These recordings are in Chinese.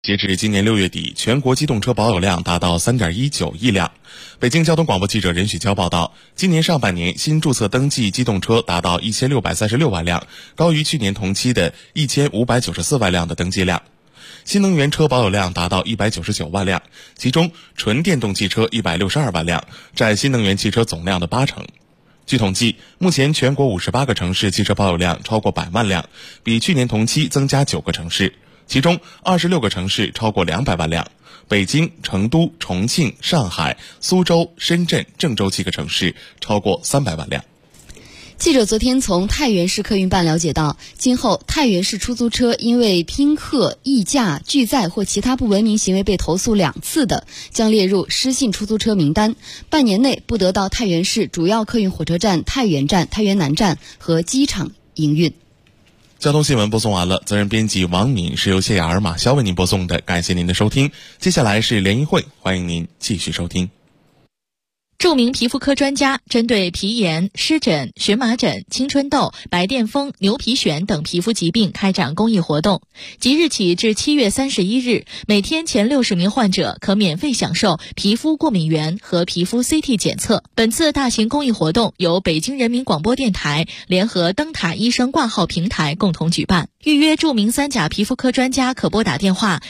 截至今年6月底，全国机动车保有量达到 3.19 亿辆。北京交通广播记者任许娇报道，今年上半年新注册登记机动车达到1636万辆，高于去年同期的1594万辆的登记量。新能源车保有量达到199万辆，其中纯电动汽车162万辆，占新能源汽车总量的8成。据统计，目前全国58个城市汽车保有量超过100万辆，比去年同期增加9个城市。其中26个城市超过200万辆，北京、成都、重庆、上海、苏州、深圳、郑州7个城市超过300万辆。 记者昨天从太原市客运办了解到，今后太原市出租车因为拼客、溢价、拒载或其他不文明行为被投诉2次的，将列入失信出租车名单，半年内不得到太原市主要客运火车站太原站、太原南站和机场营运。 交通新闻播送完了，责任编辑王敏是由谢雅尔、马潇为您播送的，感谢您的收听。接下来是联谊会，欢迎您继续收听。 著名皮肤科专家针对皮炎、湿疹、荨麻疹、青春痘、白癜风、牛皮癣等皮肤疾病开展公益活动。即日起至7月31日，每天前60名患者可免费享受皮肤过敏原和皮肤 CT 检测。本次大型公益活动由北京人民广播电台联合灯塔医生挂号平台共同举办。预约著名3甲皮肤科专家可拨打电话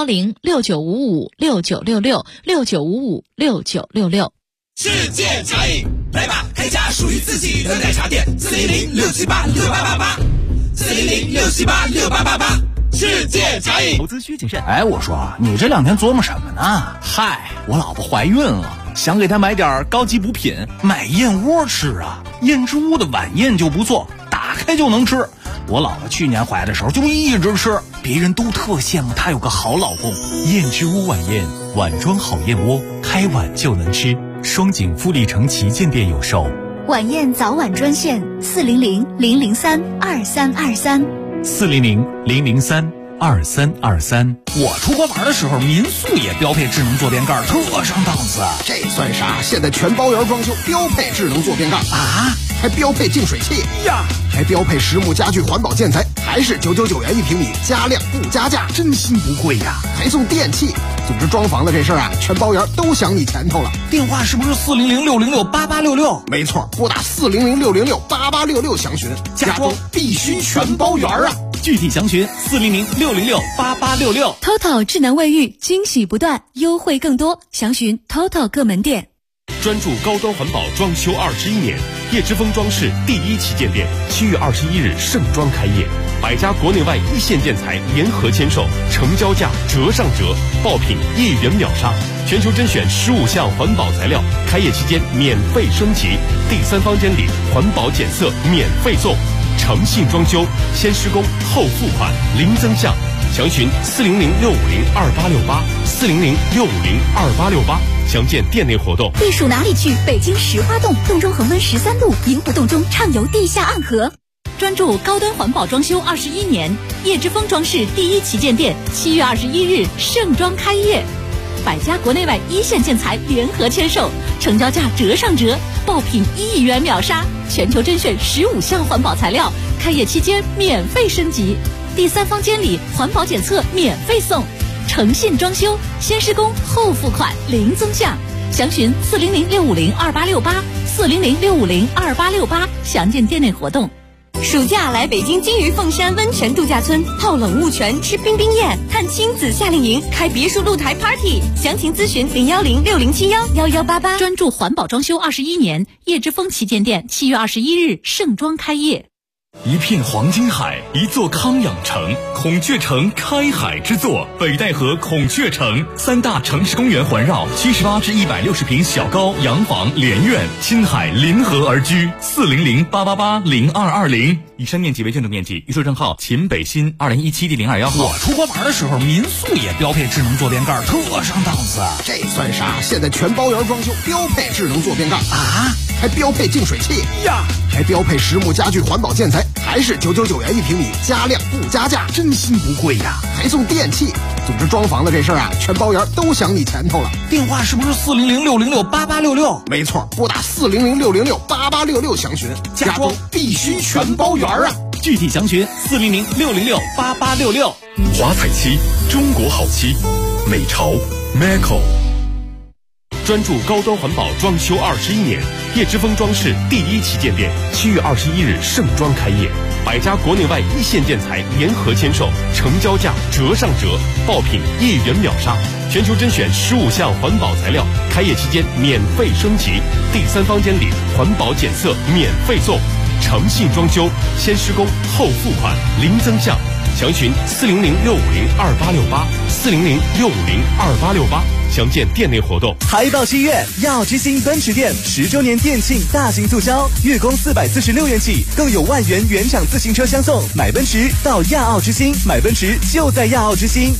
0106955696669556966。 世界茶饮，来吧，开家属于自己的奶茶店，400-678-6888，400-678-6888，世界茶饮。 投资需谨慎。哎，我说你这2天琢磨什么呢？嗨，我老婆怀孕了，想给她买点高级补品，买燕窝吃啊。燕之屋的晚宴就不错，打开就能吃。我老婆去年怀的时候就一直吃，别人都特羡慕她有个好老公。 燕之屋晚宴，碗装好燕窝，开碗就能吃。双井富力城旗舰店有售。 晚宴早晚专线 400-003-2323，400-003-2323。 我出国玩的时候，民宿也标配智能坐便盖，特上档次。 这算啥？现在全包圆装修标配智能坐便盖啊， 还标配净水器呀， 还标配实木家具环保建材，还是999元1平米，加量不加价， 真心不贵呀！ 还送电器。总之装潢的这事儿啊，全包圆都想你前头了。 电话是不是400-606-8866？ 没错，拨打400-606-8866详询。家装必须全包圆啊！ 具体详询400-606-8866。 TOTO 智能卫浴，惊喜不断，优惠更多，详询 TOTO 各门店。 专注高端环保装修21年，叶之峰装饰第1旗舰店7月21日盛装开业，100家国内外一线建材联合签售，成交价折上折，爆品1元秒杀，全球甄选15项环保材料，开业期间免费升级，第3方监理环保检测免费送，诚信装修，先施工后付款，零增项，详询400-650-2868，400-650-2868。详见店内活动。 避暑哪里去？北京石花洞，洞中恒温13度，萤火洞中畅游地下暗河。专注高端环保装修21年，叶之峰装饰第1旗舰店7月21日盛装开业，100家国内外一线建材联合签售，成交价折上折，爆品1元秒杀，全球甄选15项环保材料，开业期间免费升级，第3方监理环保检测免费送，诚信装修，先施工后付款，零增项，详询400-650-2868，400-650-2868，详见店内活动。暑假来北京金鱼凤山温泉度假村，泡冷雾泉，吃冰冰宴，看亲子夏令营，开别墅露台 party， 详情咨询010-6071-1188。专注环保装修21年，叶之峰旗舰店7月21日盛装开业。 一片黄金海，一座康养城，孔雀城开海之作，北戴河孔雀城，3大城市公园环绕，78至160平小高洋房连院，亲海临河而居，400-888-0220。以上面积为建筑面积，预售证号秦北新2017第021号。 我出国玩的时候，民宿也标配智能坐便盖，特上档次。 这算啥？现在全包圆装修标配智能坐便盖啊， 还标配净水器呀， 还标配实木家具环保建材，还是999元1平米，加量不加价， 真心不贵呀！ 还送电器。总之装潢的这事儿啊，全包圆都想你前头了。 电话是不是400-606-8866？ 没错，拨打400-606-8866详询。家装必须全包圆啊！ 具体详询400-606-8866。 华彩漆，中国好漆，美潮 Maco。 专注高端环保装修21年，叶之峰装饰第一旗舰店7月21日盛装开业，100家国内外一线建材联合签售，成交价折上折，爆品1元秒杀，全球甄选15项环保材料，开业期间免费升级，第三方监理，环保检测免费送，诚信装修，先施工后付款，零增项。详询400-650-2868，400-650-2868，详见店内活动。 还到7月，亚奥之星奔驰店10周年店庆大型促销，月供446元起，更有万元原厂自行车相送。买奔驰到亚奥之星，买奔驰就在亚奥之星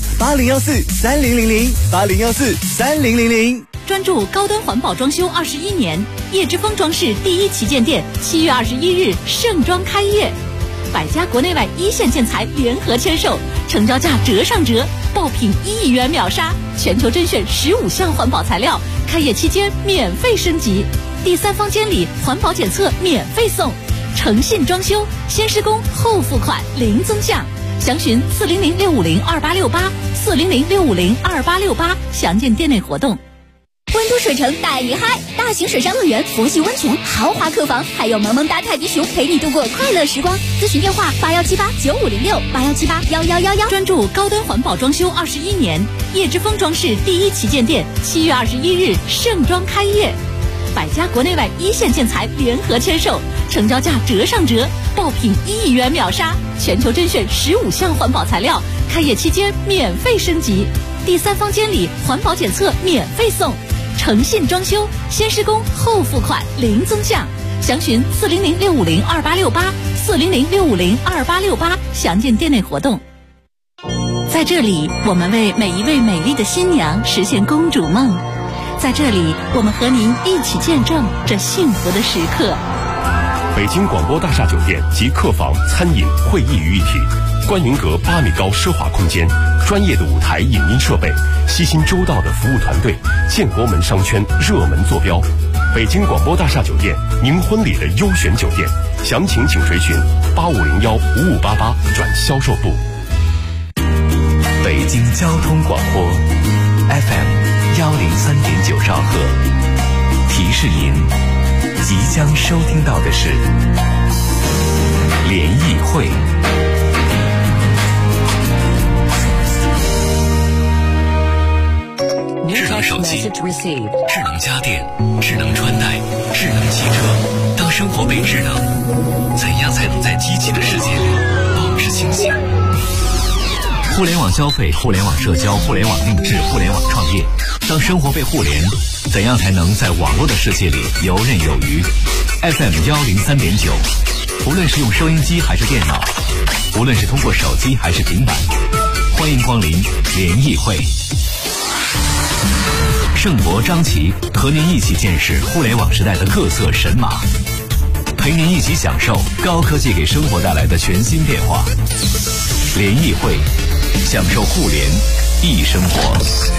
，8014-3000，8014-3000。 专注高端环保装修21年，叶之峰装饰第一旗舰店7月21日盛装开业，100家国内外一线建材联合签售，成交价折上折，爆品1元秒杀，全球甄选15项环保材料，开业期间免费升级，第三方监理，环保检测免费送，诚信装修，先施工后付款，零增项。详询400-650-2868，400-650-2868，详见店内活动。 温都水城带你嗨！大型水上乐园、佛系温泉、豪华客房，还有萌萌哒泰迪熊陪你度过快乐时光。咨询电话81789506，81781111。 专注高端环保装修21年，叶之峰装饰第一旗舰店7月21日盛装开业，100家国内外一线建材联合签售，成交价折上折，爆品1元秒杀，全球甄选15项环保材料，开业期间免费升级，第三方监理，环保检测免费送。诚信装修，先施工后付款，零增项。详询400-650-2868，400-650-2868，详见店内活动。在这里，我们为每一位美丽的新娘实现公主梦。在这里，我们和您一起见证这幸福的时刻。 北京广播大厦酒店及客房、餐饮、会议于一体，观云阁8米高奢华空间，专业的舞台影音设备，悉心周到的服务团队，建国门商圈热门坐标。北京广播大厦酒店，您婚礼的优选酒店，详情请垂询8501-5588转销售部。 北京交通广播 FM103.9兆赫，提示您即将收听到的是联谊会。智能手机、智能家电、智能穿戴、智能汽车，当生活被智能，怎样才能在机器的世界里保持清醒？互联网消费、互联网社交、互联网定制、互联网创业，当生活被互联，怎样才能在网络的世界里游刃有余？ FM103.9，无论是用收音机还是电脑，无论是通过手机还是平板，欢迎光临联谊会。盛博、张琪和您一起见识互联网时代的各色神马，陪您一起享受高科技给生活带来的全新变化。联谊会，享受互联易生活。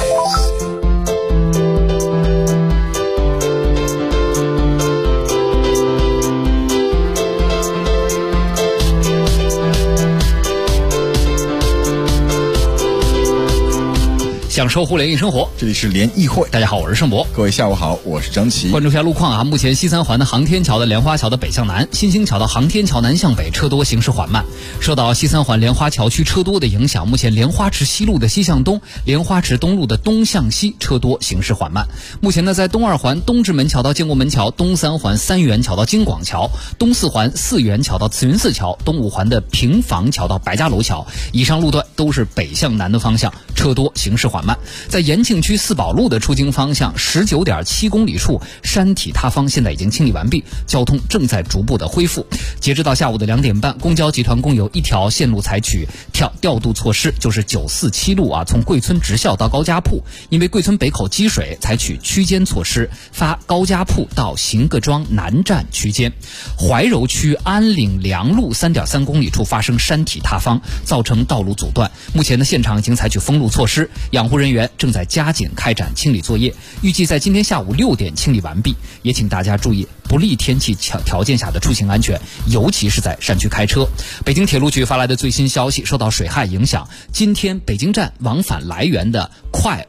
享受互联易生活，这里是联谊会。大家好，我是盛博。 各位下午好，我是张琪。 关注一下路况啊，目前西三环的航天桥的莲花桥的北向南，新兴桥到航天桥南向北车多，行驶缓慢。受到西三环莲花桥区车多的影响，目前莲花池西路的西向东、莲花池东路的东向西车多，行驶缓慢。目前呢，在东二环东直门桥到建国门桥，东三环三元桥到京广桥，东四环四元桥到慈云寺桥，东五环的平房桥到白家楼桥，以上路段都是北向南的方向，车多，行驶缓慢。在延庆区四宝路的出京方向 19.7 公里处，山体塌方现在已经清理完毕，交通正在逐步的恢复。截止到下午的2点半，公交集团共有一条线路采取调度措施，就是947路啊，从贵村直校到高家铺，因为贵村北口积水，采取区间措施，发高家铺到邢各庄南站区间。怀柔区安岭梁路 3.3 公里处发生山体塌方，造成道路阻断，目前的现场已经采取封路措施，养护人员正在加紧开展清理作业，预计在今天下午6点清理完毕。也请大家注意不利天气条件下的出行安全，尤其是在山区开车。北京铁路局发来的最新消息，受到水害影响，今天北京站往返来源的快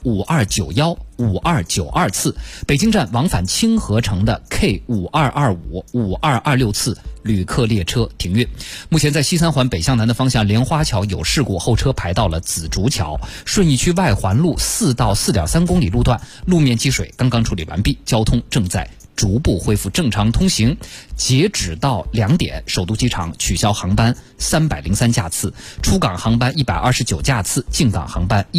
5291、5292次，北京站往返清河城的 K5225、5226次旅客列车停运。目前在西三环北向南的方向，莲花桥有事故，后车排到了紫竹桥。顺义区外环路4到4.3公里路段路面积水刚刚处理完毕，交通正在逐步恢复正常通行。截止到2点，首都机场取消航班303架次，出港航班129架次，进港航班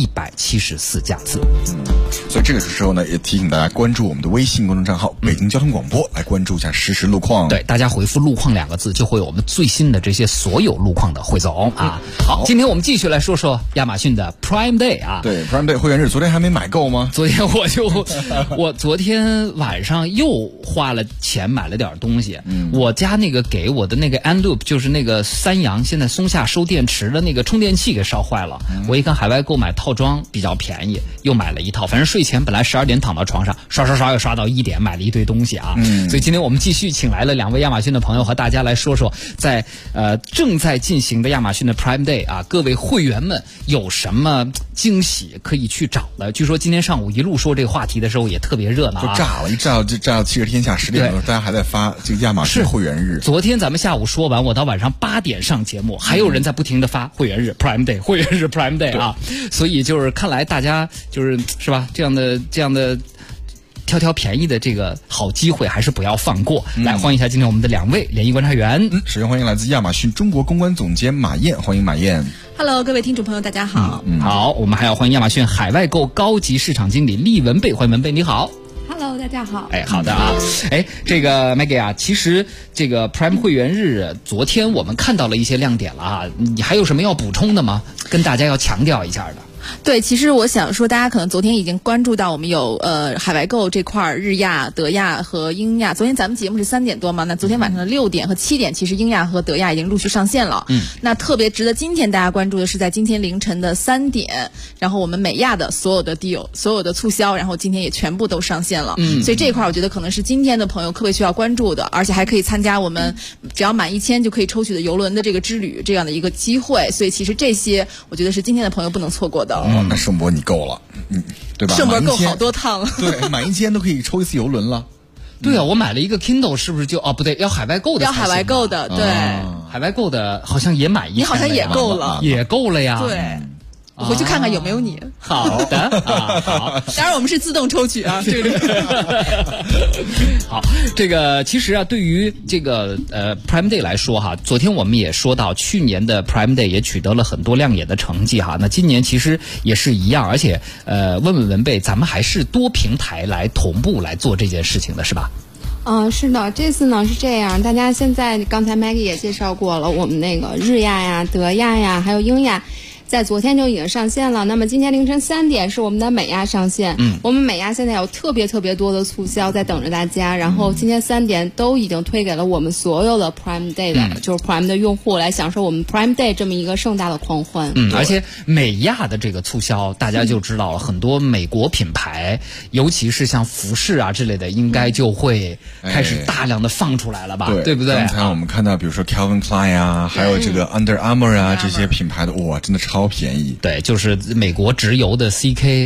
174架次。 所以这个时候呢，也提醒大家关注我们的微信公众账号北京交通广播，来关注一下实时路况。 对，大家回复路况2个字，就会有我们最新的这些所有路况的汇总啊。好，今天我们继续来说说亚马逊的 Prime Day 啊。 对 Prime Day 会员日，昨天还没买够吗？ 昨天我昨天晚上又花了钱买了点东西。我家那个给我的那个 Anloop 就是那个三洋现在松下收电池的那个充电器给烧坏了。我一看海外购买套装比较便宜，又买了一套。反正睡前本来12点躺到床上，刷又刷到1点，买了一堆东西啊。所以今天我们继续请来了2位亚马逊的朋友，和大家来说说在正在进行的亚马逊的 Prime Day 啊，各位会员们有什么惊喜可以去找的？据说今天上午一路说这个话题的时候也特别热闹啊， 就炸了，一炸就炸到7日天下10点钟，大家还在发这个亚马逊会员日。 昨天咱们下午说完，我到晚上8点上节目，还有人在不停的发会员日 Prime Day 会员日 Prime Day 啊，所以就是看来大家是吧，这样的挑便宜的这个好机会还是不要放过。来欢迎一下今天我们的2位联谊观察员。 首先欢迎来自亚马逊中国公关总监马燕，欢迎马燕。 Hello， 各位听众朋友，大家好。 好，我们还要欢迎亚马逊海外购高级市场经理厉文贝，欢迎文贝，你好。 Hello， 大家好。 好的啊。这个 Maggie 啊，其实这个 Prime 会员日，昨天我们看到了一些亮点了啊，你还有什么要补充的吗？跟大家要强调一下的。 对，其实我想说，大家可能昨天已经关注到我们有海外购这块日亚、德亚和英亚。昨天咱们节目是3点多嘛，那昨天晚上的6点和7点，其实英亚和德亚已经陆续上线了。那特别值得今天大家关注的是，在今天凌晨的3点，然后我们美亚的所有的 deal、所有的促销，然后今天也全部都上线了。所以这一块我觉得可能是今天的朋友特别需要关注的，而且还可以参加我们只要满1000就可以抽取的邮轮的这个之旅这样的一个机会。所以其实这些我觉得是今天的朋友不能错过的。 那盛博你够了，对吧？ 盛博够好多趟了， 对，满1000都可以抽一次邮轮了。 对啊，我买了一个 Kindle， 是不是就不对，要海外购的？ 要海外购的，对， 海外购的好像也满1000， 你好像也够了， 也够了呀。 对。我回去看看有没有你。 好的啊，好。 当然我们是自动抽取啊，这个。 好，这个其实啊，对于这个Prime Day 来说哈，昨天我们也说到，去年的 Prime Day 也取得了很多亮眼的成绩哈。那今年其实也是一样，而且问文贝，咱们还是多平台来同步来做这件事情的是吧？ 是的，这次呢是这样，大家现在刚才 Maggie 也介绍过了，我们那个日亚呀、德亚呀，还有英亚。在昨天就已经上线了，那么今天凌晨3点是我们的美亚上线。我们美亚现在有特别多的促销在等着大家，然后今天3点都已经推给了我们所有的 Prime Day 的，就是 Prime 的用户来享受我们 Prime Day 这么一个盛大的狂欢。 而且美亚的这个促销，大家就知道了，很多美国品牌，尤其是像服饰啊之类的，应该就会开始大量的放出来了吧，对不对？ 刚才我们看到，比如说 Calvin Klein 啊，还有这个 Under Armour 啊，这些品牌的，哇，真的超便宜。 对，就是美国直邮的 CK，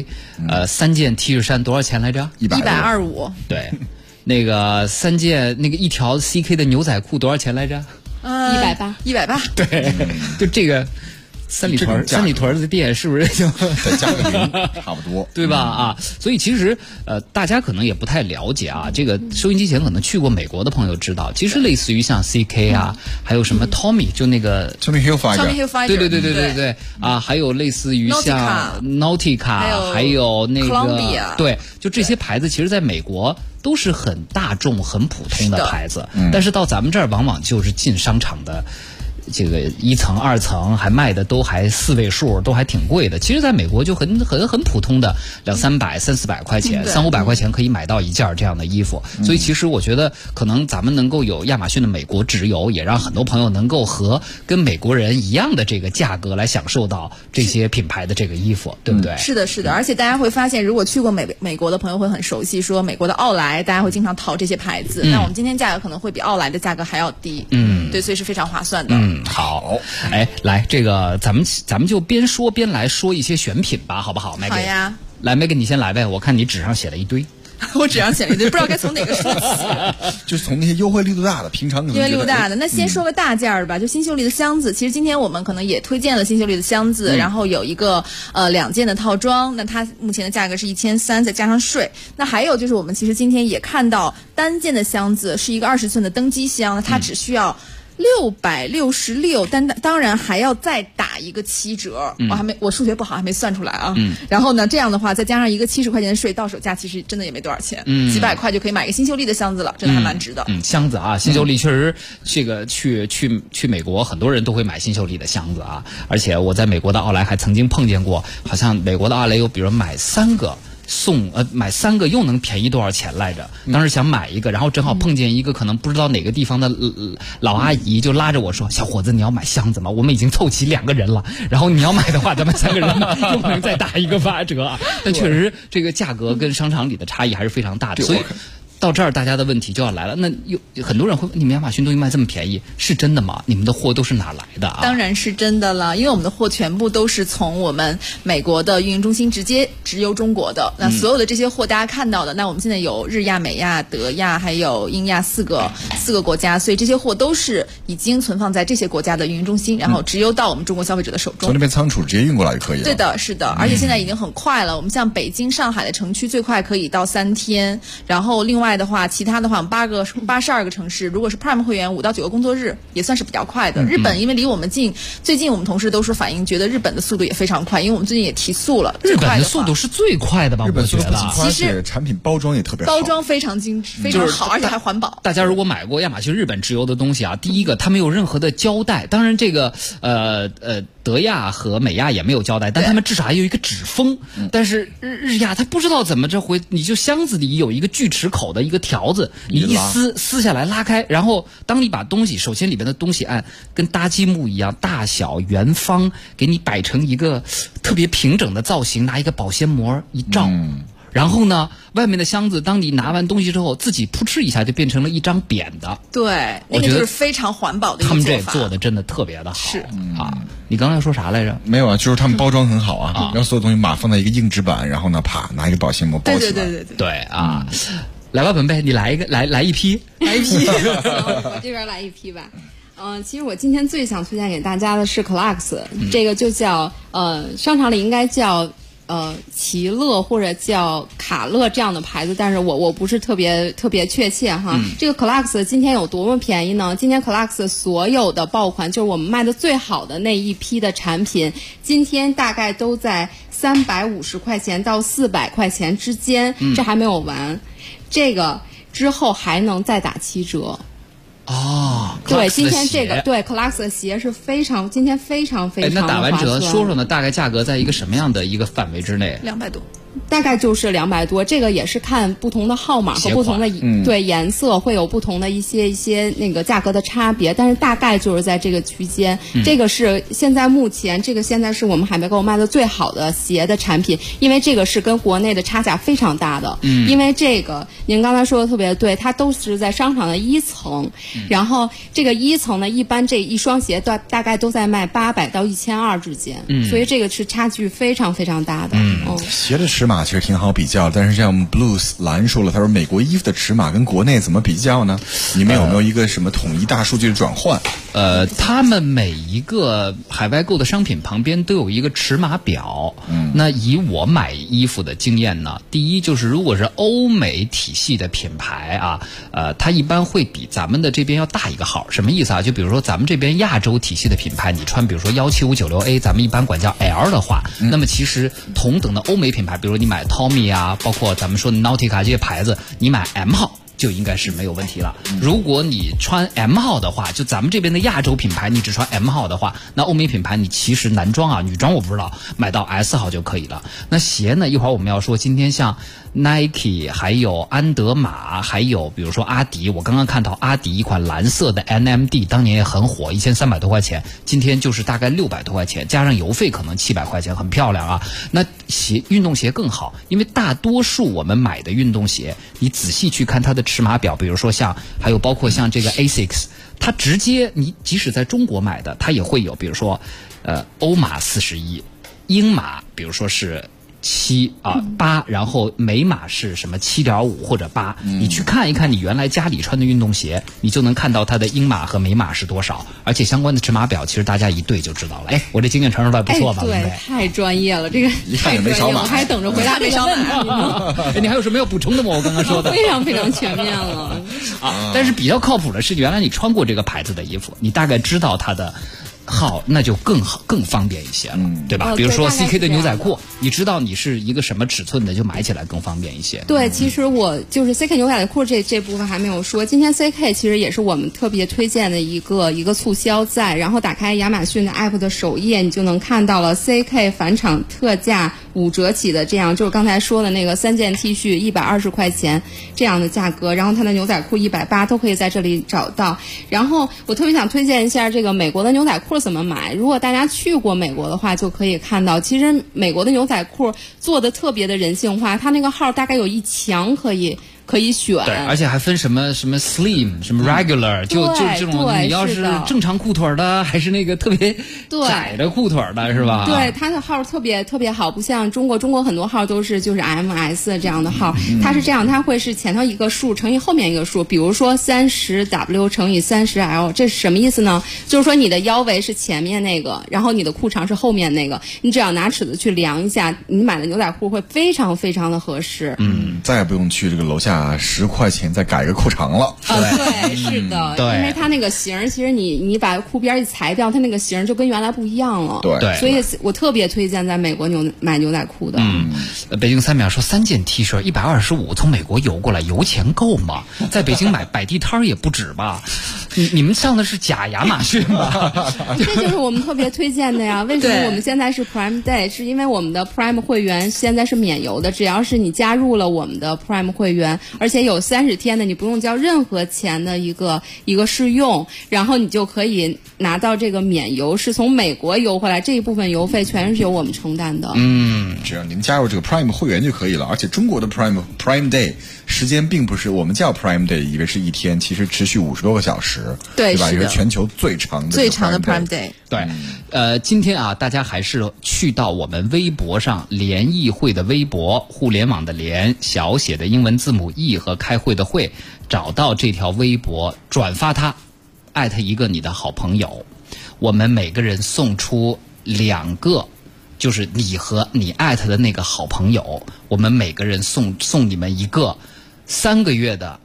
3件 T 恤衫多少钱来着 ？125。 对，那个3件那个一条 CK 的牛仔裤多少钱来着 ？180。 对，就这个。三里屯的店是不是就再加个0差不多， 对吧？啊，所以其实大家可能也不太了解啊。这个收音机前可能去过美国的朋友知道，其实类似于像 CK 啊，还有什么 Tommy， 就那个 Tommy Hilfiger， 对啊，还有类似于像 Nautica， 还有那个对，就这些牌子，其实在美国都是很大众、很普通的牌子，但是到咱们这儿往往就是进商场的。 这个1层2层还卖的都还4位数，都还挺贵的。其实在美国就很普通的200-300、300-400块钱，300-500块钱可以买到一件这样的衣服。所以其实我觉得可能咱们能够有亚马逊的美国直邮，也让很多朋友能够跟美国人一样的这个价格来享受到这些品牌的这个衣服，对不对？ 是的，是的。而且大家会发现，如果去过美国的朋友会很熟悉，说美国的奥莱，大家会经常淘这些牌子。那我们今天价格可能会比奥莱的价格还要低。对，所以是非常划算的。 好。哎，来，这个咱们就边说边来说一些选品吧，好不好？ 好呀。 来，Maggie，你先来呗。我看你纸上写了一堆。 我纸上写了一堆，不知道该从哪个说起。 就是从那些优惠力度大的，平常可能优惠力度大的。那先说个大件儿吧，就新秀丽的箱子。其实今天我们可能也推荐了新秀丽的箱子，然后有一个2件的套装，那它目前的价格是1300，再加上税。那还有就是我们其实今天也看到单件的箱子是一个20寸的登机箱，它只需要666，但当然还要再打一个7折。我数学不好，还没算出来啊。然后呢，这样的话再加上一个70块钱的税，到手价其实真的也没多少钱，几百块就可以买一个新秀丽的箱子了，真的还蛮值的。 箱子啊，新秀丽确实这个去美国，很多人都会买新秀丽的箱子啊。而且我在美国的奥莱还曾经碰见过，好像美国的奥莱有，比如买3个。买3个又能便宜多少钱来着？当时想买一个，然后正好碰见一个可能不知道哪个地方的老阿姨，就拉着我说：“小伙子，你要买箱子吗？我们已经凑齐2个人了，然后你要买的话，咱们3个人又能再打一个8折啊！”但确实这个价格跟商场里的差异还是非常大的，所以。到这儿，大家的问题就要来了。那有很多人会问：你们亚马逊东西卖这么便宜，是真的吗？你们的货都是哪来的啊？ 当然是真的了，因为我们的货全部都是从我们美国的运营中心直接直邮中国的。那所有的这些货，大家看到的，那我们现在有日亚、美亚、德亚还有英亚四个国家，所以这些货都是已经存放在这些国家的运营中心，然后直邮到我们中国消费者的手中。 从那边仓储直接运过来就可以了。 对的，是的，而且现在已经很快了。我们像北京、上海的城区最快可以到3天，然后另外的话，其他的话82个城市，如果是 Prime 会员5到9个工作日，也算是比较快的。日本因为离我们近，最近我们同事都说反映觉得日本的速度也非常快，因为我们最近也提速了。 日本的速度是最快的吧？ 日本速度不仅快， 其实产品包装也特别好， 包装非常精致，非常好，而且还环保。 大家如果买过亚马逊日本直邮的东西啊，第一个它没有任何的胶带，当然这个德亚和美亚也没有胶带，但他们至少还有一个纸封。但是日亚他不知道怎么这回，你就箱子里有一个锯齿口的一个条子，你一撕下来拉开，然后当你把东西，首先里边的东西按跟搭积木一样，大小圆方，给你摆成一个特别平整的造型，拿一个保鲜膜一罩。然后呢，外面的箱子，当你拿完东西之后，自己扑哧一下就变成了一张扁的。 对，那个就是非常环保的一个做法。 他们这做的真的特别的好。 是啊，你刚才说啥来着？ 没有啊，就是他们包装很好啊，然后所有东西放在一个硬纸板，然后呢，啪拿一个保鲜膜包起来。 对啊，来吧，本贝，你来一个，来一批， 我这边来一批吧。其实我今天最想推荐给大家的是 Clarks，这个就叫商场里应该叫奇乐或者叫卡乐这样的牌子，但是我不是特别确切哈。这个 Clarks 今天有多么便宜呢？今天 Clarks 所有的爆款，就是我们卖的最好的那一批的产品，今天大概都在350块钱到400块钱之间，这还没有完，这个之后还能再打7折。对，今天这个对 Clarks 的鞋是今天非常非常的划算。 那打完折说说呢，大概价格在一个什么样的一个范围之内 ？200多。 大概就是200多，这个也是看不同的号码和不同的对颜色会有不同的一些那个价格的差别，但是大概就是在这个区间。这个是目前这个现在是我们海外购卖的最好的鞋的产品，因为这个是跟国内的差价非常大的。因为这个您刚才说的特别对，它都是在商场的1层，然后这个1层呢，一般这一双鞋大概都在卖800到1200之间，所以这个是差距非常非常大的。 鞋的尺码其实挺好比较，但是像 Blues 蓝说了，他说美国衣服的尺码跟国内怎么比较呢？你们有没有一个什么统一大数据的转换？ 他们每一个海外购的商品旁边都有一个尺码表。那以我买衣服的经验呢，第一就是如果是欧美体系的品牌啊，它一般会比咱们的这边要大一个号。什么意思啊？就比如说咱们这边亚洲体系的品牌，你穿比如说17596A，咱们一般管叫 L 的话，那么其实同等的欧美品牌，比如你买 Tommy 啊，包括咱们说的 Nautica 这些牌子，你买 M 号就应该是没有问题了。如果你穿 M 号的话，就咱们这边的亚洲品牌，你只穿 M 号的话，那欧美品牌你其实男装啊、女装我不知道，买到 S 号就可以了。那鞋呢，一会儿我们要说，今天像 Nike 还有安德玛，还有比如说阿迪，我刚刚看到阿迪一款蓝色的 NMD 当年也很火，1300多块钱，今天就是大概600多块钱，加上邮费可能700块钱，很漂亮啊。那运动鞋更好，因为大多数我们买的运动鞋，你仔细去看它的尺码表，比如说还有包括像这个 ASICS， 它直接你即使在中国买的，它也会有，比如说欧码41，英码比如说是8，然后美码是什么7.5或者8，你去看一看你原来家里穿的运动鞋，你就能看到它的英码和美码是多少，而且相关的尺码表其实大家一对就知道了。哎，我这经验传授的不错吧？ 对，太专业了，这个太专业了，我还等着回答这个问题呢。 你还有什么要补充的吗？我刚刚说的非常非常全面了但是比较靠谱的是，原来你穿过这个牌子的衣服，你大概知道它的号，那就更好更方便一些了，对吧？比如说 CK 的牛仔裤，你知道你是一个什么尺寸的，就买起来更方便一些。 对，其实我就是 CK 牛仔裤这部分还没有说，今天 CK 其实也是我们特别推荐的一个促销在，然后打开亚马逊的 app 的首页，你就能看到了 CK 返场特价5折起的，这样就是刚才说的那个3件 T 恤120块钱这样的价格，然后它的牛仔裤180都可以在这里找到。然后我特别想推荐一下这个美国的牛仔裤怎么买。如果大家去过美国的话，就可以看到，其实美国的牛仔裤做的特别的人性化，它那个号大概有1墙可以选， 对，而且还分什么 slim 什么 regular，就这种，你要是正常裤腿的，还是那个特别窄的裤腿的，是吧？ 对，它的号特别特别好，不像中国很多号都是就是 MS 这样的号，它是这样，它会是前头一个数乘以后面一个数，比如说30W 乘以30L， 这是什么意思呢？就是说你的腰围是前面那个，然后你的裤长是后面那个，你只要拿尺子去量一下，你买的牛仔裤会非常非常的合适。 再也不用去这个楼下10块钱再改个裤长了。 对，是的，因为它那个型，其实你把裤边一裁掉，它那个型就跟原来不一样了。 对， 所以我特别推荐在美国买牛仔裤的。 北京3秒说3件 T 恤125，从美国邮过来，邮钱够吗？在北京买摆地摊也不止吧？你们上的是假亚马逊吧？ 这就是我们特别推荐的呀。为什么我们现在是 Prime Day？ 是因为我们的 Prime 会员现在是免邮的，只要是你加入了我们的 Prime 会员，而且有30天的你不用交任何钱的一个试用，然后你就可以拿到这个免邮，是从美国邮回来，这一部分邮费全是由我们承担的。 只要您加入这个 Prime 会员就可以了。而且中国的 Prime Day 时间并不是我们叫 Prime Day 以为是1天，其实持续50多个小时，对吧？也是全球最长的 Prime Day。 对，今天啊，大家还是去到我们微博上联谊会的微博，互联网的联，小写的英文字母 E 和开会的会，找到这条微博，转发它，艾特一个你的好朋友，我们每个人送出2个。就是你和你艾特的那个好朋友，我们每个人送你们一个3个月的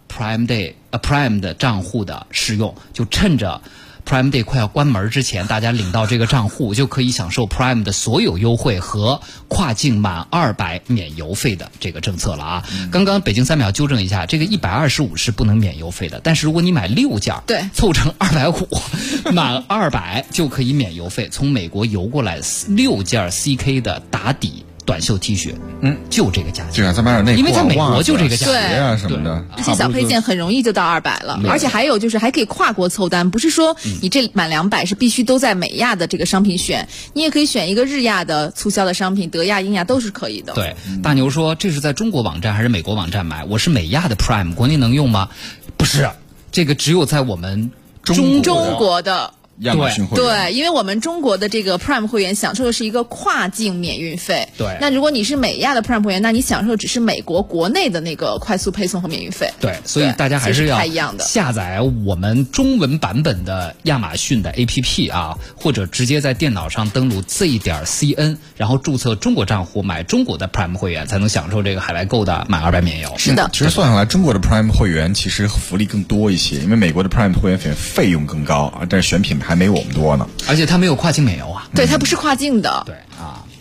Prime 的账户的试用，就趁着 Prime Day 快要关门之前，大家领到这个账户就可以享受 Prime 的所有优惠和跨境满200免邮费的这个政策了啊！刚刚北京3秒纠正一下，这个125是不能免邮费的，但是如果你买6件， 对， 凑成250，满200就可以免邮费。从美国邮过来6件 CK 的打底短袖 T 恤，就这个价钱， 再买点内裤， 因为在美国就这个价钱啊什么的， 这些小配件很容易就到200了，而且还有就是还可以跨国凑单，不是说你这满200是必须都在美亚的这个商品选，你也可以选一个日亚的促销的商品，德亚、英亚都是可以的。 对，大牛说这是在中国网站还是美国网站买？我是美亚的 Prime， 国内能用吗？不是，这个只有在我们中国的。 亚马逊会员， 对，因为我们中国的这个 Prime 会员享受的是一个跨境免运费。 对， 那如果你是美亚的 Prime 会员，那你享受的只是美国国内的那个快速配送和免运费。 对，所以大家还是要下载我们中文版本的亚马逊的 APP 啊，或者直接在电脑上登录 z.cn， 然后注册中国账户买中国的 Prime 会员，才能享受这个海外购的满200免邮。 是的， 其实算下来，中国的 Prime 会员其实福利更多一些，因为美国的 Prime 会员费用更高，但是选品还没我们多呢。 而且它没有跨境免邮啊。 对，它不是跨境的。 对啊。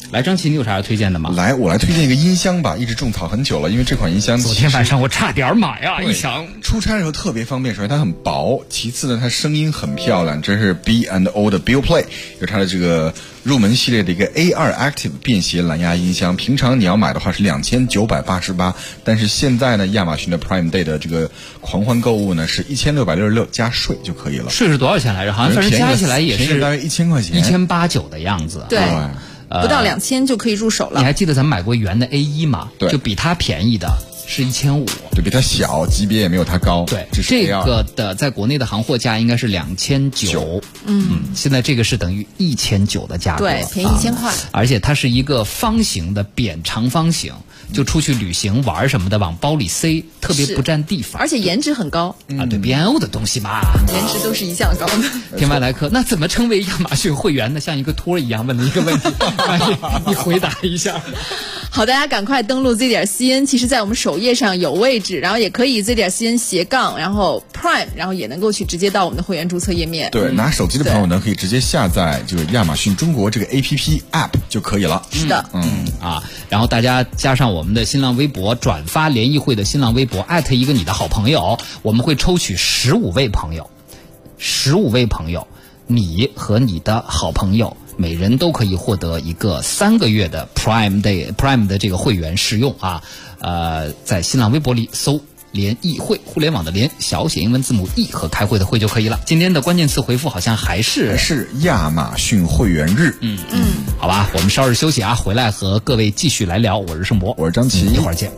来，张琪，你有啥要推荐的吗？ 来，我来推荐一个音箱吧，一直种草很久了，因为这款音箱昨天晚上我差点买呀，一想出差的时候特别方便。首先它很薄，其次呢它声音很漂亮，这是 B&O 的 BillPlay， 有它的这个入门系列的一个 A2 Active 便携蓝牙音箱。平常你要买的话是2988，但是现在呢亚马逊的 Prime Day 的这个狂欢购物呢是1666加税就可以了。 税是多少钱来着？好像反正加起来也是大约1000块钱 ，1890的样子。 对。不到2000就可以入手了。 你还记得咱们买过原的 A1 吗？ 对， 就比它便宜的是1500， 对，比它小，级别也没有它高。 对，这个的在国内的行货价应该是2900。现在这个是等于1900的价格， 对，便宜1000块。 而且它是一个方形的扁长方形，就出去旅行玩什么的往包里塞，特别不占地方， 而且颜值很高啊。对 B&O 的东西嘛， 颜值都是一向高的。 天外来客，那怎么称为亚马逊会员呢？像一个托一样问的一个问题，你回答一下。 好，大家赶快登录 Z.CN， 其实在我们首页上有位置，然后也可以 Z.CN/，然后 Prime， 然后也能够去直接到我们的会员注册页面。 对，拿手机的朋友呢，可以直接下载这个亚马逊中国这个 APP App 就可以了。 是的， 然后大家加上我们的新浪微博，转发联谊会的新浪微博，艾特一个你的好朋友，我们会抽取15位朋友，你和你的好朋友。每人都可以获得一个3个月的 Prime Day 的这个会员试用啊，在新浪微博里搜联谊会，互联网的联，小写英文字母 E 和开会的会就可以了。今天的关键词回复好像还是亚马逊会员日。 好吧，我们稍事休息啊，回来和各位继续来聊。我是盛博， 我是张琪， 一会儿见。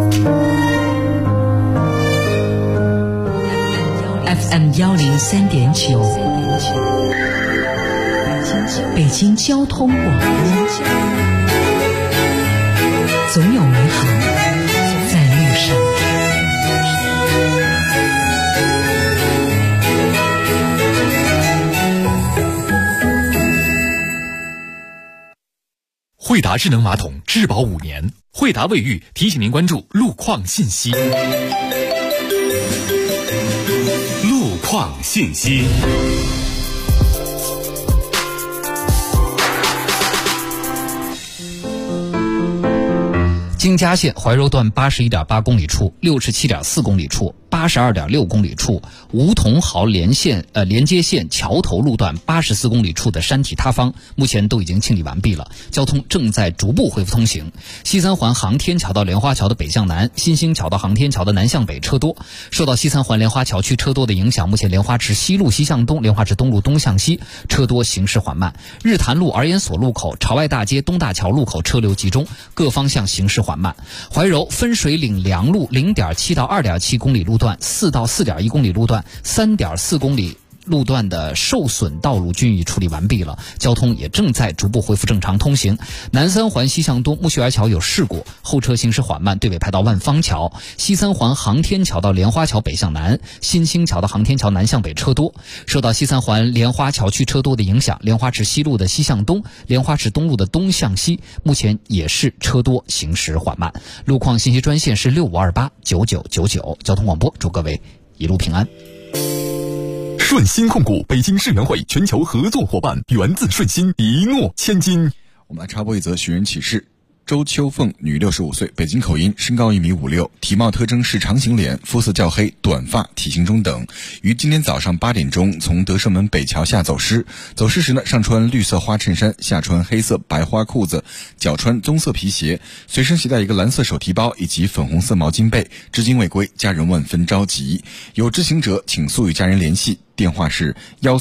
FM 103.9。北京交通广播，总有美好在路上。 惠达智能马桶质保5年，惠达卫浴提醒您关注路况信息。路况信息。 京嘉线怀柔段81.8公里处、67.4公里处、82.6公里处、梧桐壕连接线桥头路段84公里处的山体塌方，目前都已经清理完毕了，交通正在逐步恢复通行。西三环航天桥到莲花桥的北向南，新兴桥到航天桥的南向北车多。受到西三环莲花桥区车多的影响，目前莲花池西路西向东、莲花池东路东向西车多，行驶缓慢。日坛路儿研所路口、朝外大街东大桥路口车流集中，各方向行驶缓慢。怀柔分水岭梁路 0.7 到 2.7 公里路段、4到 4.1 公里路段、3.4 公里路段的受损道路均已处理完毕了，交通也正在逐步恢复正常通行。南三环西向东木樨园桥有事故，后车行驶缓慢，对尾排到万方桥。西三环航天桥到莲花桥北向南，新兴桥到航天桥南向北车多。受到西三环莲花桥区车多的影响，莲花池西路的西向东、莲花池东路的东向西目前也是车多，行驶缓慢。路况信息专线是65289999。交通广播，祝各位一路平安。 顺鑫控股北京世园会全球合作伙伴，源自顺鑫，一诺千金。 我们来插播一则寻人启事。周秋凤，女，65岁，北京口音，身高1.56米，体貌特征是长形脸，肤色较黑，短发，体型中等。于今天早上8点钟从德胜门北桥下走失。走失时呢，上穿绿色花衬衫，下穿黑色白花裤子，脚穿棕色皮鞋，随身携带一个蓝色手提包以及粉红色毛巾被，至今未归，家人万分着急。有知情者请速与家人联系。电话是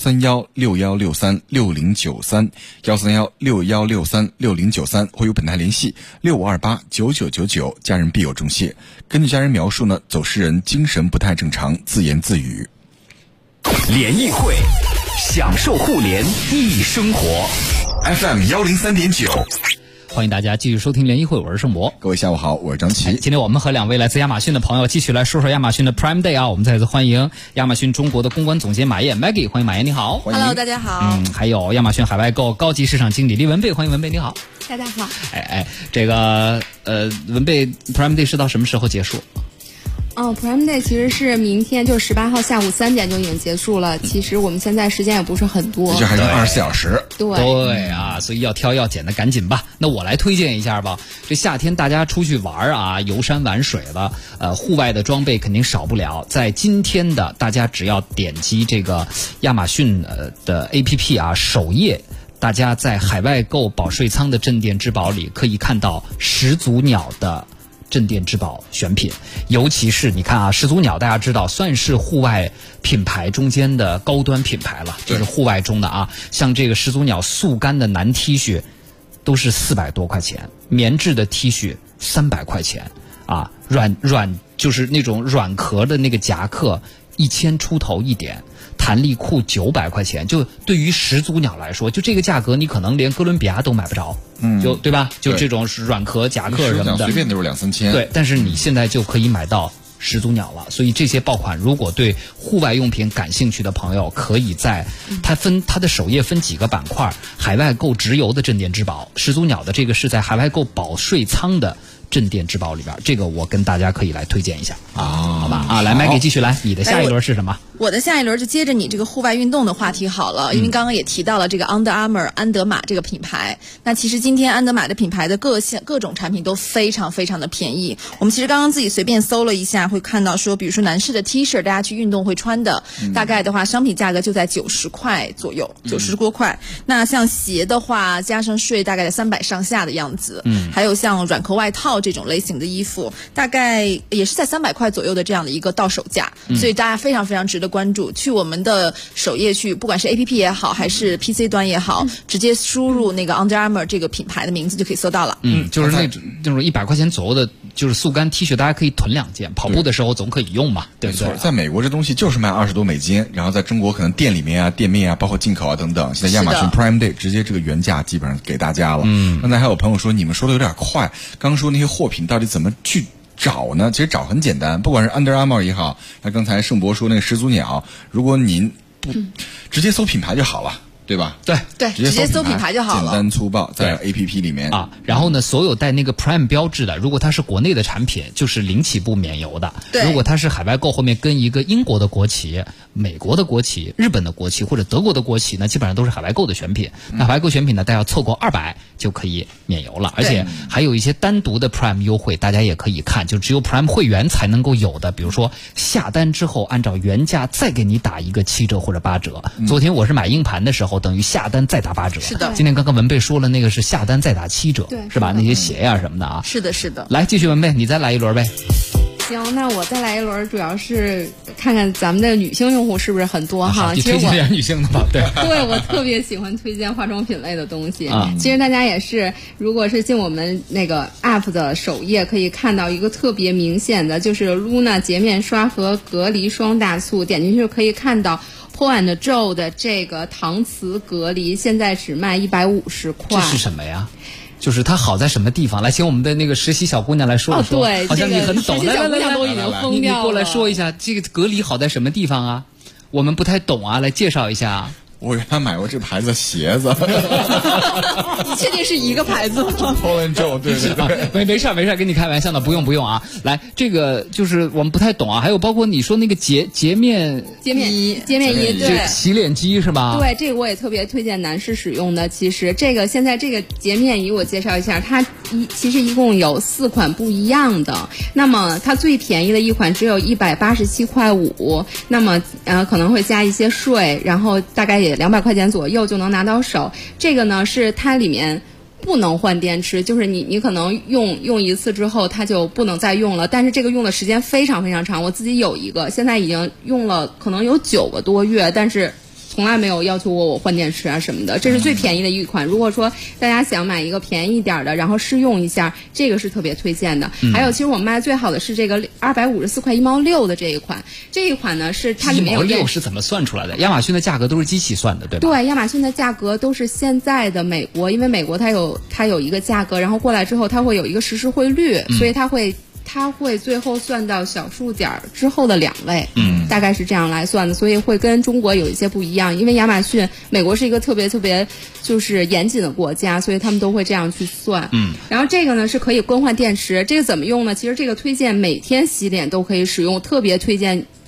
13161636093，13161636093，或与本台联系65289999，家人必有重谢。根据家人描述呢，走失人精神不太正常，自言自语。 联谊会，享受互联易生活。 FM 103.9。 欢迎大家继续收听联谊会，我是盛博。 各位下午好，我是张琪。 今天我们和2位来自亚马逊的朋友继续来说说亚马逊的 Prime Day 啊。我们再次欢迎亚马逊中国的公关总监马燕 Maggie， 欢迎马燕，你好。 Hello， 大家好。 还有亚马逊海外购高级市场经理李文贝，欢迎文贝，你好。 大家好。 这个文贝 Prime Day 是到什么时候结束 ？Prime Day 其实是明天，就18号下午3点就已经结束了。其实我们现在时间也不是很多， 就还剩24小时。 对啊，所以要挑要捡的赶紧吧。那我来推荐一下吧。这夏天大家出去玩啊，游山玩水了，户外的装备肯定少不了。在今天的大家只要点击这个亚马逊的 APP 啊，首页。大家在海外购保税仓的镇店之宝里可以看到始祖鸟的镇店之宝选品，尤其是你看啊，始祖鸟大家知道算是户外品牌中间的高端品牌了，就是户外中的啊，像这个始祖鸟速干的男 T 恤都是400多块钱，棉质的 T 恤300块钱啊，软就是那种软壳的那个夹克1000出头一点。弹力裤900块钱，就对于始祖鸟来说，就这个价格，你可能连哥伦比亚都买不着，就对吧？就这种软壳夹克什么的， 随便都是2-3千。 对，但是你现在就可以买到始祖鸟了。所以这些爆款，如果对户外用品感兴趣的朋友，可以在它的首页分几个板块，海外购直邮的镇店之宝，始祖鸟的这个是在海外购保税仓的镇店之宝里边，这个我跟大家可以来推荐一下啊，好吧啊，来Maggie继续来，你的下一轮是什么？ 我的下一轮就接着你这个户外运动的话题好了，因为刚刚也提到了这个 Under Armour 安德玛这个品牌。那其实今天安德玛的品牌的各种产品都非常非常的便宜。我们其实刚刚自己随便搜了一下，会看到说，比如说男士的 T 恤，大家去运动会穿的，大概的话商品价格就在90块左右，90多块。那像鞋的话，加上税大概在300上下的样子。还有像软壳外套这种类型的衣服，大概也是在300块左右的这样的一个到手价，所以大家非常非常值得关注。去我们的首页去，不管是 APP 也好，还是 PC 端也好，直接输入那个 Under Armour 这个品牌的名字就可以搜到了。 就是那种100块钱左右的，就是速干 T 恤，大家可以囤2件，跑步的时候总可以用嘛，对不对？ 在美国这东西就是卖20多美金，然后在中国可能店里面啊、店面啊，包括进口啊等等，现在亚马逊 Prime Day 直接这个原价基本上给大家了。刚才还有朋友说你们说的有点快，刚说那些货品到底怎么去找呢？其实找很简单，不管是 Under Armour 也好，那刚才盛博说那个始祖鸟，如果您不直接搜品牌就好了，对吧？ 对，直接搜品牌就好了， 简单粗暴，在 APP 里面啊。然后呢，所有带那个 Prime 标志的，如果它是国内的产品，就是0起步免邮的。如果它是海外购后面跟一个英国的国旗、美国的国旗、日本的国旗或者德国的国旗呢，基本上都是海外购的选品。那海外购选品呢，大家要凑够200就可以免邮了，而且还有一些单独的 Prime 优惠，大家也可以看，就只有 Prime 会员才能够有的，比如说下单之后按照原价再给你打一个7折或者8折。昨天我是买硬盘的时候，等于下单再打8折。 是的。 今天刚刚文贝说了，那个是下单再打7折，是吧？那些鞋呀什么的啊。 是的，是的。 来，继续文贝，你再来一轮呗。 行，那我再来一轮，主要是看看咱们的女性用户是不是很多哈。 你推荐点女性的吧，对。 对，我特别喜欢推荐化妆品类的东西。其实大家也是，如果是进我们那个 App 的首页，可以看到一个特别明显的，就是 Luna 洁面刷和隔离霜大促，点进去可以看到。Paul & Joe 的这个搪瓷隔离现在只卖150块。 这是什么呀？就是它好在什么地方？来，请我们的那个实习小姑娘来说一说。 对， 好像你很懂。 实习小姑娘都已经疯掉了。 你过来说一下，这个隔离好在什么地方啊？我们不太懂啊，来介绍一下。 我给他买过这牌子的鞋子。 你确定是一个牌子吗？ Paul & Joe 对， 没事，跟你开玩笑的，不用啊。来，这个就是我们不太懂啊。还有包括你说那个洁面仪， 对，洗脸机是吧？ 对，这个我也特别推荐男士使用的。其实这个现在这个洁面仪我介绍一下，它其实一共有4款不一样的。那么它最便宜的一款只有187.5块，那么可能会加一些税，然后大概也200块钱左右就能拿到手。这个呢是它里面不能换电池，就是你可能用一次之后它就不能再用了，但是这个用的时间非常非常长。我自己有一个，现在已经用了可能有9个多月，但是从来没有要求过我换电池啊什么的。这是最便宜的一款。如果说大家想买一个便宜一点的，然后试用一下，这个是特别推荐的。还有，其实我们卖最好的是这个254块1毛6的这一款。这一款呢是它里面有 1毛6是怎么算出来的？亚马逊的价格都是机器算的，对吧？ 对，亚马逊的价格都是现在的美国，因为美国它有一个价格，然后过来之后它会有一个实时汇率，所以它会最后算到小数点之后的2位，大概是这样来算的，所以会跟中国有一些不一样。因为亚马逊美国是一个特别就是严谨的国家，所以他们都会这样去算。然后这个呢是可以更换电池，这个怎么用呢？其实这个推荐每天洗脸都可以使用，特别推荐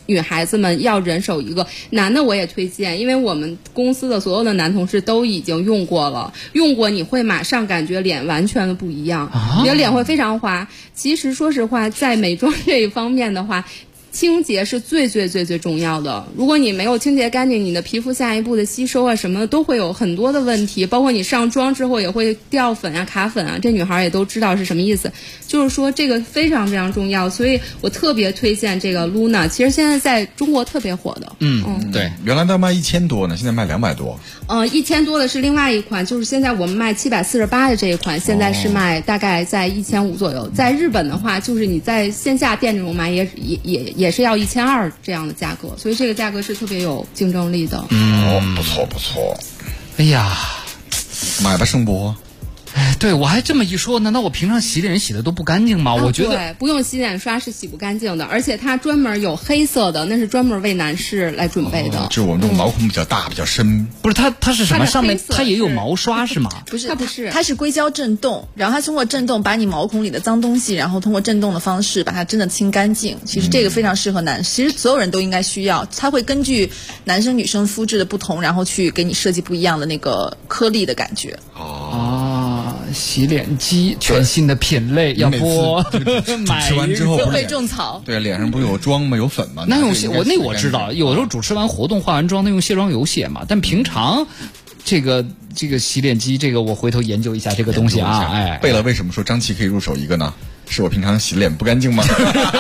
女孩子们要人手一个，男的我也推荐，因为我们公司的所有的男同事都已经用过了，用过你会马上感觉脸完全的不一样，你的脸会非常滑。其实说实话，在美妆这一方面的话，清洁是最重要的。如果你没有清洁干净，你的皮肤下一步的吸收啊什么的都会有很多的问题，包括你上妆之后也会掉粉啊、卡粉啊，这女孩也都知道是什么意思。就是说这个非常重要，所以我特别推荐这个 Luna。其实现在在中国特别火的。 对，原来都卖1000多呢，现在卖200多。 1000多的是另外一款，就是现在我们卖748的这一款，现在是卖大概在1500左右。在日本的话，就是你在线下店这种买也是要1200这样的价格，所以这个价格是特别有竞争力的。 不错。 哎呀， 买吧，盛博。 对，我还这么一说，难道我平常洗脸洗的都不干净吗？我觉得对，不用洗脸刷是洗不干净的，而且它专门有黑色的，那是专门为男士来准备的。 就是我们这种毛孔比较大、比较深。 不是它是什么？上面它也有毛刷是吗？ 不是， 它不是， 它是硅胶震动，然后它通过震动把你毛孔里的脏东西，然后通过震动的方式把它真的清干净。其实这个非常适合男士，其实所有人都应该需要。它会根据男生女生肤质的不同，然后去给你设计不一样的那个颗粒的感觉。 洗脸机全新的品类，要不买吃完之后就会种草。 对，脸上不是有妆吗？有粉吗？ 那用我知道，有时候主持完活动化完妆，那用卸妆油卸嘛。但平常这个洗脸机，这个我回头研究一下这个东西啊。哎， 贝勒为什么说张琪可以入手一个呢？是我平常洗脸不干净吗？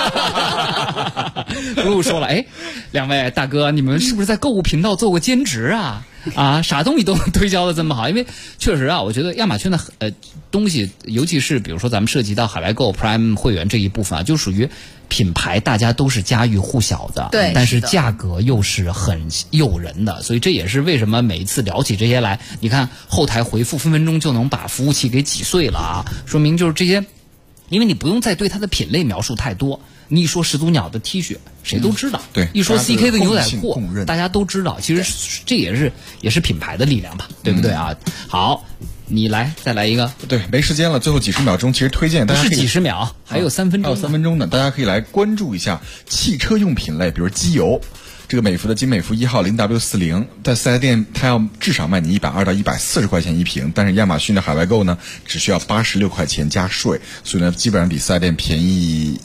不如说了，哎，两位大哥，你们是不是在购物频道做过兼职啊？啥东西都能推销的这么好？因为确实啊，我觉得亚马逊的东西，尤其是比如说咱们涉及到海外购 Prime 会员这一部分啊，就属于品牌大家都是家喻户晓的， 对， 但是价格又是很诱人的，所以这也是为什么每一次聊起这些来，你看后台回复分分钟就能把服务器给挤碎了啊，说明就是这些，因为你不用再对它的品类描述太多。你一说始祖鸟的 T 恤，谁都知道； 对， 一说 CK 的牛仔裤，大家都知道。其实这也是品牌的力量吧，对不对啊？好，你再来一个。 对，没时间了，最后几十秒钟，其实推荐大家不是几十秒，还有3分钟， 还有3分钟呢，大家可以来关注一下汽车用品类，比如机油。这个美孚的金美孚1号 0W40， 在4S店它要至少卖你120到140块钱一瓶，但是亚马逊的海外购呢，只需要86块钱加税，所以呢，基本上比4S店便宜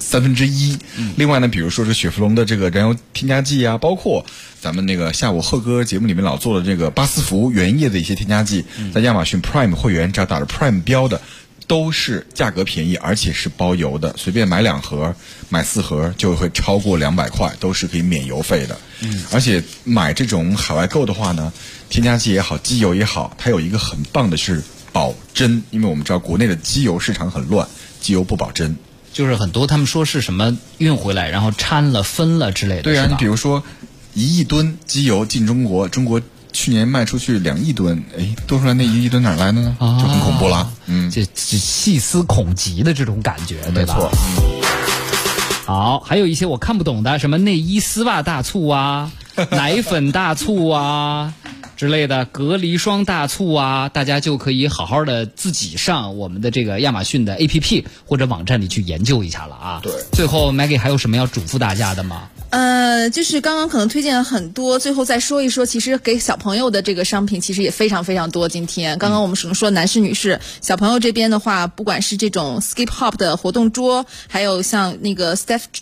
1/3。另外呢，比如说是雪佛龙的这个燃油添加剂啊，包括咱们那个下午贺哥节目里面老做的这个巴斯福原液的一些添加剂，在亚马逊 Prime 会员只要打着 Prime 标的，都是价格便宜，而且是包邮的，随便买2盒、买4盒就会超过200块，都是可以免邮费的。而且买这种海外购的话呢，添加剂也好，机油也好，它有一个很棒的是保真，因为我们知道国内的机油市场很乱，机油不保真。 就是很多他们说是什么运回来然后掺了分了之类的。 对啊，你比如说1亿吨机油进中国，中国去年卖出去2亿吨，多出来那1亿吨哪来的呢？就很恐怖了。 这细思恐极的这种感觉，对吧？ 没错。 好，还有一些我看不懂的，什么内衣丝袜大促啊，奶粉大促啊之类的，隔离霜大促啊，大家就可以好好的自己上我们的这个亚马逊的 APP 或者网站里去研究一下了啊。 对。 最后 Maggie 还有什么要嘱咐大家的吗？ 就是刚刚可能推荐了很多，最后再说一说，其实给小朋友的这个商品其实也非常非常多。今天刚刚我们只能说男士、女士，小朋友这边的话，不管是这种 Skip Hop 的活动桌，还有像那个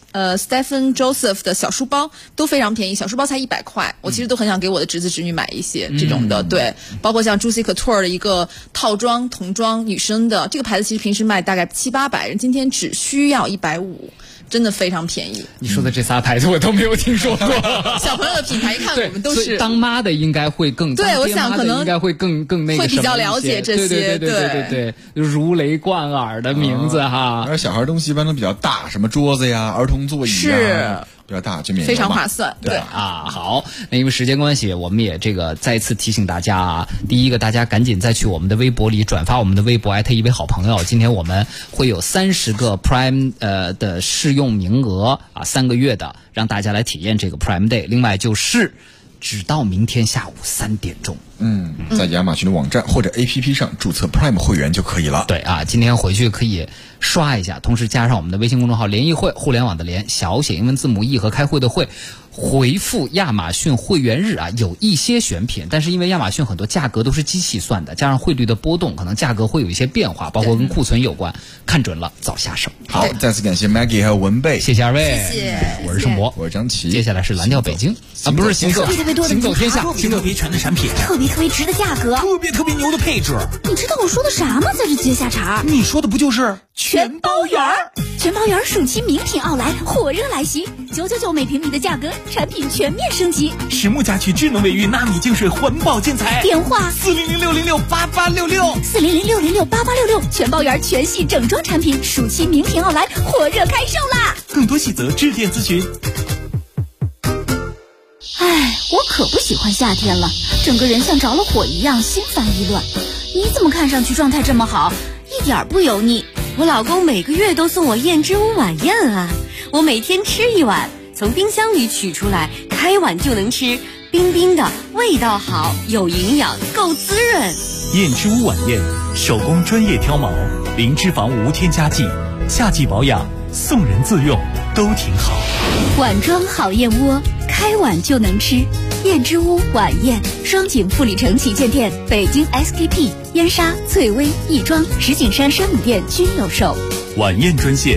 Stephen Joseph 的小书包，都非常便宜，小书包才100块。我其实都很想给我的侄子侄女买一些这种的，对，包括像 Juicy Couture 的一个套装童装女生的，这个牌子其实平时卖大概700-800，今天只需要150。真的非常便宜。 你说的这仨牌子我都没有听说过。 小朋友的品牌，一看我们都是。 当妈的应该会更对，我想可能应该会更那个会比较了解这些， 对，如雷贯耳的名字哈。 而小孩东西一般都比较大，什么桌子呀、儿童座椅啊。比较大就免费， 非常划算。 对啊，好，那因为时间关系，我们也这个再次提醒大家啊，第一个，大家赶紧再去我们的微博里转发我们的微博，艾特一位好朋友。今天我们会有30个 Prime 的试用名额啊，3个月的，让大家来体验这个 Prime Day。另外就是，只到明天下午3点钟， 在亚马逊的网站或者 APP 上注册 Prime 会员就可以了。 对啊，今天回去可以刷一下，同时加上我们的微信公众号联谊会，互联网的联，小写英文字母 E 和开会的会，回复亚马逊会员日啊，有一些选品，但是因为亚马逊很多价格都是机器算的，加上汇率的波动，可能价格会有一些变化，包括跟库存有关，看准了早下手。 好，再次感谢 Maggie 还有文贝， 谢谢二位， 谢谢， 我是盛博， 我是张琪， 接下来是蓝调北京啊，不是行走，行走天下， 特别全的产品， 特别值的价格， 特别牛的配置。 你知道我说的啥吗？在这接下茬， 你说的不就是全包圆？ 全包圆暑期名品奥莱火热来袭，999每平米的价格，产品全面升级。 实木家居智能卫浴纳米净水环保建材， 电话 400-606-8866，400-606-8866， 全包圆全系整装产品，暑期名品奥莱火热开售啦！ 更多细则致电咨询。 唉，我可不喜欢夏天了，整个人像着了火一样，心烦意乱。你怎么看上去状态这么好，一点不油腻？ 我老公每个月都送我燕之屋晚宴啊，我每天吃一碗，从冰箱里取出来，开碗就能吃，冰冰的，味道好，有营养，够滋润。 燕之屋晚宴，手工专业挑毛，零脂肪无添加剂，夏季保养，送人自用都挺好。 碗装好燕窝，开碗就能吃。燕之屋晚宴，双井富力城旗舰店、北京 SKP、燕莎、翠微、亦庄、石景山山姆店均有售。 晚宴专线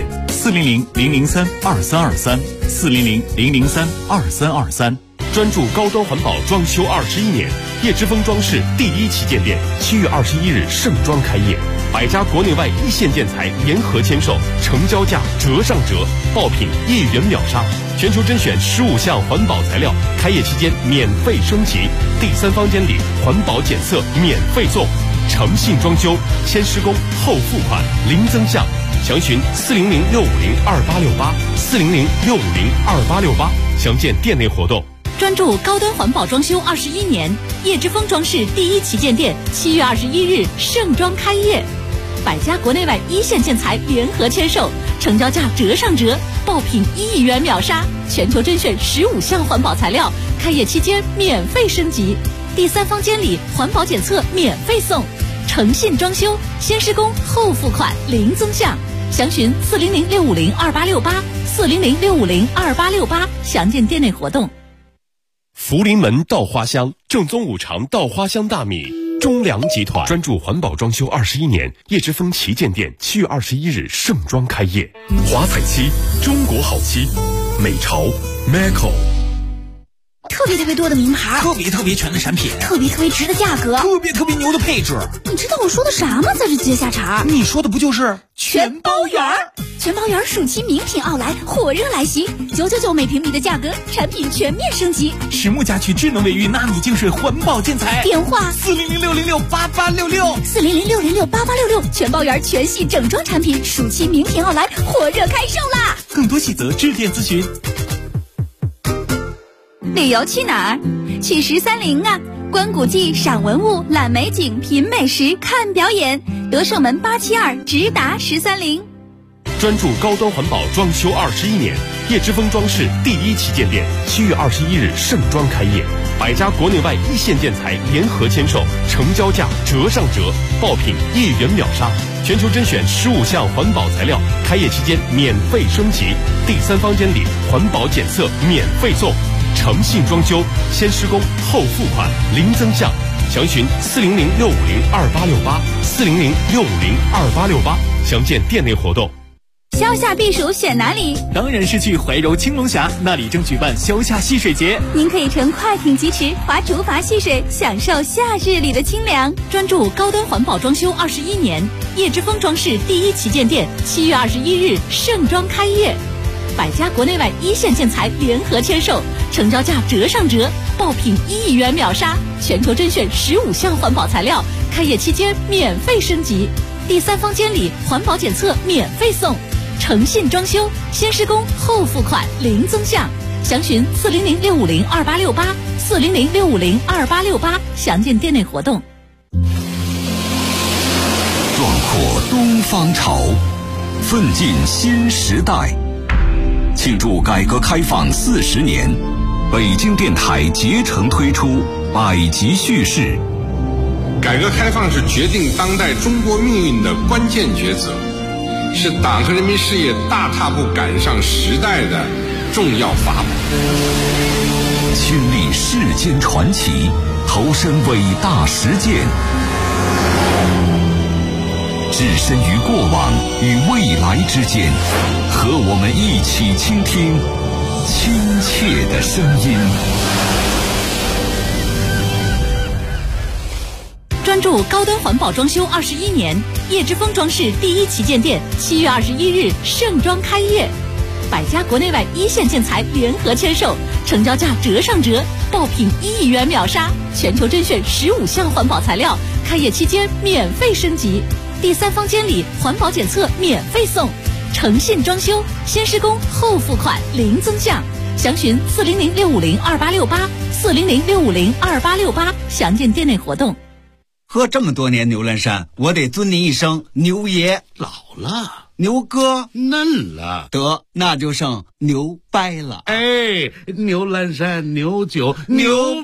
400-003-2323，400-003-2323。 专注高端环保装修21年，叶之峰装饰第1旗舰店7月21日盛装开业，100家国内外一线建材联合签售，成交价折上折，爆品1元秒杀，全球甄选15项环保材料，开业期间免费升级，第3方监理环保检测免费送，诚信装修，先施工后付款，零增项，详询400-650-2868，400-650-2868，详见店内活动。 专注高端环保装修21年，叶之峰装饰第1旗舰店7月21日盛装开业，100家国内外一线建材联合签售，成交价折上折，爆品1亿元秒杀，全球甄选15项环保材料，开业期间免费升级，第3方监理环保检测免费送，诚信装修，先施工后付款，零增项，详询400-650-2868，400-650-2868，详见店内活动。 福临门稻花香，正宗五常稻花香大米。中粮集团专注环保装修21年，叶之峰旗舰店7月21日盛装开业。华彩漆，中国好漆，美潮 Maco。 特别多的名牌， 特别全的产品， 特别值的价格， 特别牛的配置。 你知道我说的啥吗？在这接下茬， 你说的不就是全包圆？ 全包圆暑期名品奥莱火热来袭，999每平米的价格，产品全面升级。 实木家居智能卫浴纳米净水环保建材， 电话 400-606-8866，400-606-8866， 全包圆全系整装产品，暑期名品奥莱火热开售啦！ 更多细则致电咨询。 旅游去哪儿？去1030啊！观古迹、赏文物、览美景、品美食、看表演，德胜门872直达1030。 专注高端环保装修21年，叶之峰装饰第1旗舰店7月21日盛装开业，100家国内外一线建材联合签售，成交价折上折，爆品1元秒杀，全球甄选15项环保材料，开业期间免费升级，第3方监理环保检测免费送，诚信装修，先施工后付款，零增项，详询400-650-2868，400-650-2868，详见店内活动。 消夏避暑选哪里？ 当然是去怀柔青龙峡，那里正举办消夏戏水节。 您可以乘快艇疾驰，划竹筏戏水，享受夏日里的清凉。 专注高端环保装修21年，叶之峰装饰第1旗舰店7月21日盛装开业，100家国内外一线建材联合签售，成交价折上折，爆品1亿元秒杀，全球甄选15项环保材料，开业期间免费升级，第3方监理环保检测免费送，诚信装修，先施工后付款，零增项，详询400-650-2868，400-650-2868，详见店内活动。 壮阔东方潮，奋进新时代。庆祝改革开放40年，北京电台竭诚推出百集叙事， 改革开放是决定当代中国命运的关键抉择，是党和人民事业大踏步赶上时代的重要法宝。 亲历世间传奇，投身伟大实践，置身于过往与未来之间，和我们一起倾听亲切的声音。 专注高端环保装修21年，叶之峰装饰第1旗舰店7月21日盛装开业，100家国内外一线建材联合签售，成交价折上折，爆品1亿元秒杀，全球甄选15项环保材料，开业期间免费升级，第3方监理环保检测免费送，诚信装修，先施工后付款零增项，详询400-650-2868，400-650-2868，详见店内活动。 喝这么多年牛栏山，我得尊您一声牛爷。 老了， 牛哥嫩了， 得那就剩牛掰了。 哎，牛栏山牛酒牛